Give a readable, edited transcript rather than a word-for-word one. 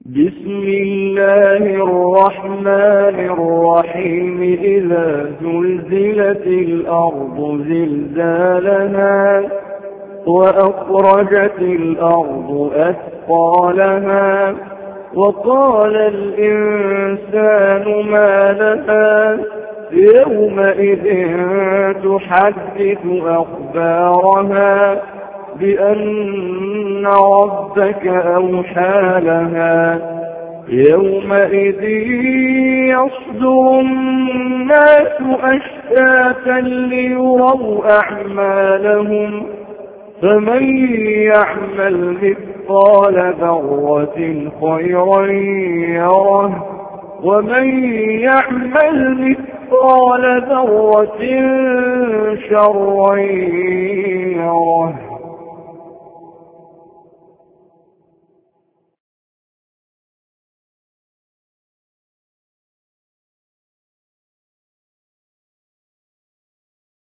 بسم الله الرحمن الرحيم إذا زلزلت الأرض زلزالها وأخرجت الأرض أثقالها وقال الإنسان ما لها يومئذ تحدث أخبارها بأن ربك أوحى لها يومئذ يصدر الناس أشتاتا ليروا أعمالهم فمن يعمل مثقال ذرة خيرا يره ومن يعمل مثقال ذرة شرا يره